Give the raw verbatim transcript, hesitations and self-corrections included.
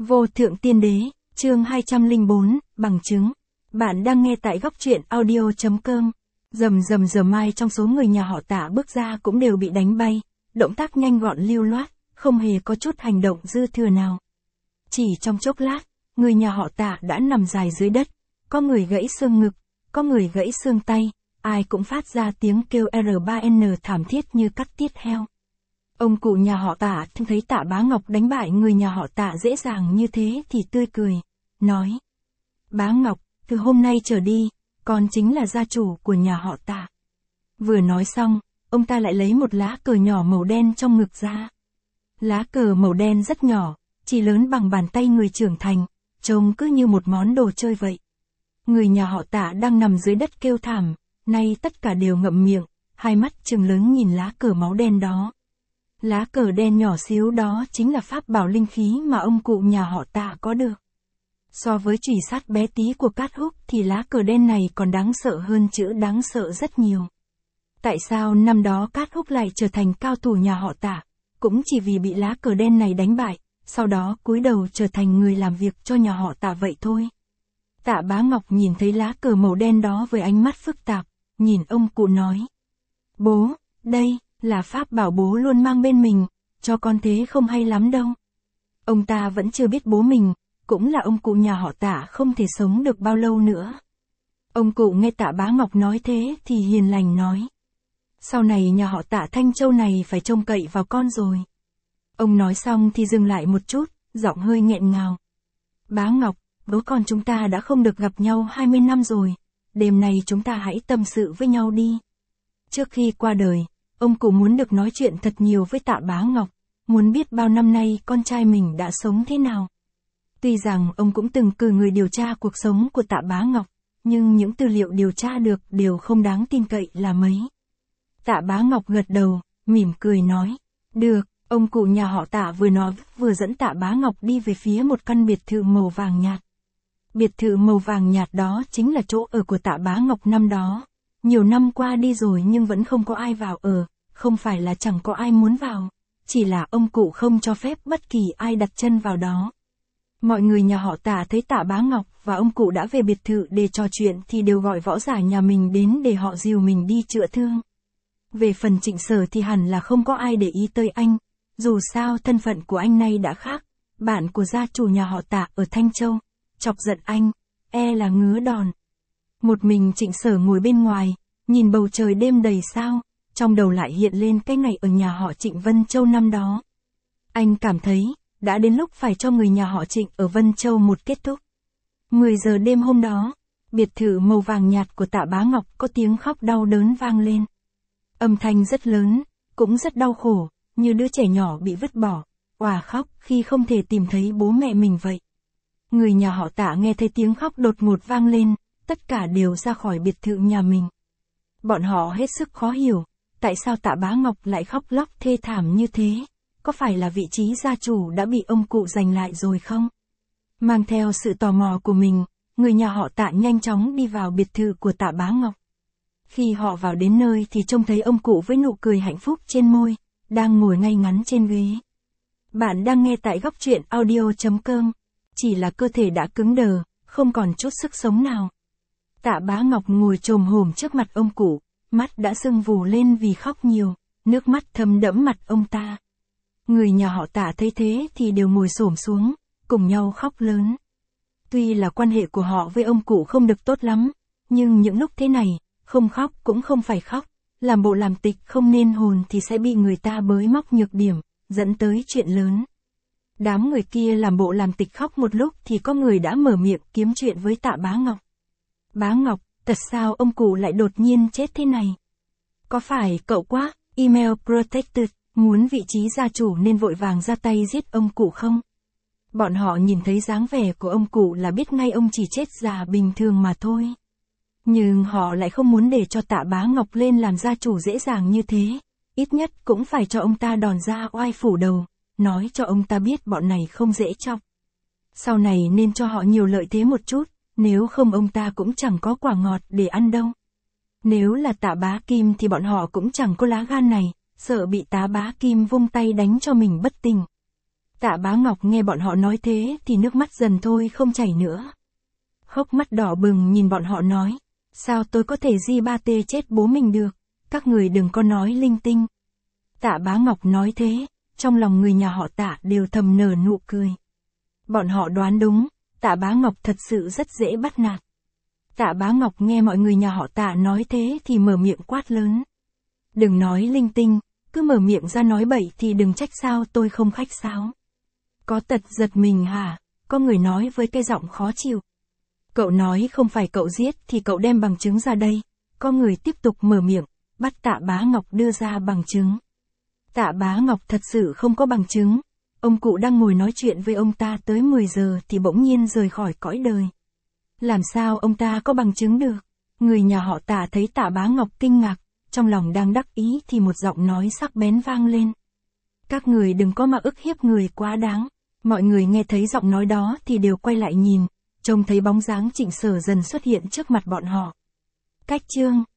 Vô thượng tiên đế, chương hai trăm lẻ bốn, bằng chứng. Bạn đang nghe tại góc truyện audio.com. Rầm rầm giờ mai trong số người nhà họ Tạ bước ra cũng đều bị đánh bay, động tác nhanh gọn lưu loát, không hề có chút hành động dư thừa nào. Chỉ trong chốc lát, người nhà họ Tạ đã nằm dài dưới đất, có người gãy xương ngực, có người gãy xương tay, ai cũng phát ra tiếng kêu R ba N thảm thiết như cắt tiết heo. Ông cụ nhà họ Tạ thấy Tạ Bá Ngọc đánh bại người nhà họ Tạ dễ dàng như thế thì tươi cười, nói: Bá Ngọc, từ hôm nay trở đi, con chính là gia chủ của nhà họ Tạ. Vừa nói xong, ông ta lại lấy một lá cờ nhỏ màu đen trong ngực ra. Lá cờ màu đen rất nhỏ, chỉ lớn bằng bàn tay người trưởng thành, trông cứ như một món đồ chơi vậy. Người nhà họ Tạ đang nằm dưới đất kêu thảm, nay tất cả đều ngậm miệng, hai mắt trừng lớn nhìn lá cờ máu đen đó. Lá cờ đen nhỏ xíu đó chính là pháp bảo linh khí mà ông cụ nhà họ Tạ có được. So với chùy sắt bé tí của Cát Húc thì lá cờ đen này còn đáng sợ hơn chữ đáng sợ rất nhiều. Tại sao năm đó Cát Húc lại trở thành cao thủ nhà họ Tạ? Cũng chỉ vì bị lá cờ đen này đánh bại, sau đó cúi đầu trở thành người làm việc cho nhà họ Tạ vậy thôi. Tạ Bá Ngọc nhìn thấy lá cờ màu đen đó với ánh mắt phức tạp, nhìn ông cụ nói: Bố, đây là pháp bảo bố luôn mang bên mình, cho con thế không hay lắm đâu. Ông ta vẫn chưa biết bố mình, cũng là ông cụ nhà họ Tạ không thể sống được bao lâu nữa. Ông cụ nghe Tạ Bá Ngọc nói thế thì hiền lành nói: Sau này nhà họ Tạ Thanh Châu này phải trông cậy vào con rồi. Ông nói xong thì dừng lại một chút, giọng hơi nghẹn ngào. Bá Ngọc, bố con chúng ta đã không được gặp nhau hai mươi năm rồi, đêm nay chúng ta hãy tâm sự với nhau đi. Trước khi qua đời, ông cụ muốn được nói chuyện thật nhiều với Tạ Bá Ngọc, muốn biết bao năm nay con trai mình đã sống thế nào. Tuy rằng ông cũng từng cử người điều tra cuộc sống của Tạ Bá Ngọc, nhưng những tư liệu điều tra được đều không đáng tin cậy là mấy. Tạ Bá Ngọc gật đầu, mỉm cười nói: Được. Ông cụ nhà họ Tạ vừa nói vừa dẫn Tạ Bá Ngọc đi về phía một căn biệt thự màu vàng nhạt. Biệt thự màu vàng nhạt đó chính là chỗ ở của Tạ Bá Ngọc năm đó. Nhiều năm qua đi rồi nhưng vẫn không có ai vào ở, không phải là chẳng có ai muốn vào, chỉ là ông cụ không cho phép bất kỳ ai đặt chân vào đó. Mọi người nhà họ Tạ thấy Tạ Bá Ngọc và ông cụ đã về biệt thự để trò chuyện thì đều gọi võ giả nhà mình đến để họ dìu mình đi chữa thương. Về phần Trịnh Sở thì hẳn là không có ai để ý tới anh, dù sao thân phận của anh nay đã khác, bạn của gia chủ nhà họ Tạ ở Thanh Châu, chọc giận anh, e là ngứa đòn. Một mình Trịnh Sở ngồi bên ngoài, nhìn bầu trời đêm đầy sao, trong đầu lại hiện lên cái ngày ở nhà họ Trịnh Vân Châu năm đó. Anh cảm thấy, đã đến lúc phải cho người nhà họ Trịnh ở Vân Châu một kết thúc. mười giờ đêm hôm đó, biệt thự màu vàng nhạt của Tạ Bá Ngọc có tiếng khóc đau đớn vang lên. Âm thanh rất lớn, cũng rất đau khổ, như đứa trẻ nhỏ bị vứt bỏ, òa khóc khi không thể tìm thấy bố mẹ mình vậy. Người nhà họ Tạ nghe thấy tiếng khóc đột ngột vang lên, tất cả đều ra khỏi biệt thự nhà mình. Bọn họ hết sức khó hiểu, tại sao Tạ Bá Ngọc lại khóc lóc thê thảm như thế, có phải là vị trí gia chủ đã bị ông cụ giành lại rồi không? Mang theo sự tò mò của mình, người nhà họ Tạ nhanh chóng đi vào biệt thự của Tạ Bá Ngọc. Khi họ vào đến nơi thì trông thấy ông cụ với nụ cười hạnh phúc trên môi, đang ngồi ngay ngắn trên ghế. Bạn đang nghe tại góc truyện audio.com, chỉ là cơ thể đã cứng đờ, không còn chút sức sống nào. Tạ Bá Ngọc ngồi chồm hổm trước mặt ông cụ, mắt đã sưng vù lên vì khóc nhiều, nước mắt thấm đẫm mặt ông ta. Người nhà họ Tạ thấy thế thì đều ngồi xổm xuống, cùng nhau khóc lớn. Tuy là quan hệ của họ với ông cụ không được tốt lắm, nhưng những lúc thế này, không khóc cũng không phải khóc, làm bộ làm tịch không nên hồn thì sẽ bị người ta bới móc nhược điểm, dẫn tới chuyện lớn. Đám người kia làm bộ làm tịch khóc một lúc thì có người đã mở miệng kiếm chuyện với Tạ Bá Ngọc. Bá Ngọc, thật sao ông cụ lại đột nhiên chết thế này? Có phải cậu quá, email protected, muốn vị trí gia chủ nên vội vàng ra tay giết ông cụ không? Bọn họ nhìn thấy dáng vẻ của ông cụ là biết ngay ông chỉ chết già bình thường mà thôi. Nhưng họ lại không muốn để cho Tạ Bá Ngọc lên làm gia chủ dễ dàng như thế, ít nhất cũng phải cho ông ta đòn ra oai phủ đầu, nói cho ông ta biết bọn này không dễ chọc. Sau này nên cho họ nhiều lợi thế một chút, nếu không ông ta cũng chẳng có quả ngọt để ăn đâu. Nếu là Tạ Bá Kim thì bọn họ cũng chẳng có lá gan này, sợ bị Tạ Bá Kim vung tay đánh cho mình bất tỉnh. Tạ Bá Ngọc nghe bọn họ nói thế thì nước mắt dần thôi không chảy nữa. Hốc mắt đỏ bừng nhìn bọn họ nói, sao tôi có thể di ba tê chết bố mình được, các người đừng có nói linh tinh. Tạ Bá Ngọc nói thế, trong lòng người nhà họ Tạ đều thầm nở nụ cười. Bọn họ đoán đúng, Tạ Bá Ngọc thật sự rất dễ bắt nạt. Tạ Bá Ngọc nghe mọi người nhà họ Tạ nói thế thì mở miệng quát lớn. Đừng nói linh tinh, cứ mở miệng ra nói bậy thì đừng trách sao tôi không khách sáo. Có tật giật mình hả? Có người nói với cái giọng khó chịu. Cậu nói không phải cậu giết thì cậu đem bằng chứng ra đây. Có người tiếp tục mở miệng, bắt Tạ Bá Ngọc đưa ra bằng chứng. Tạ Bá Ngọc thật sự không có bằng chứng. Ông cụ đang ngồi nói chuyện với ông ta tới mười giờ thì bỗng nhiên rời khỏi cõi đời. Làm sao ông ta có bằng chứng được? Người nhà họ Tạ thấy Tạ Bá Ngọc kinh ngạc, trong lòng đang đắc ý thì một giọng nói sắc bén vang lên. Các người đừng có mà ức hiếp người quá đáng. Mọi người nghe thấy giọng nói đó thì đều quay lại nhìn, trông thấy bóng dáng Trịnh Sở dần xuất hiện trước mặt bọn họ. Cách chương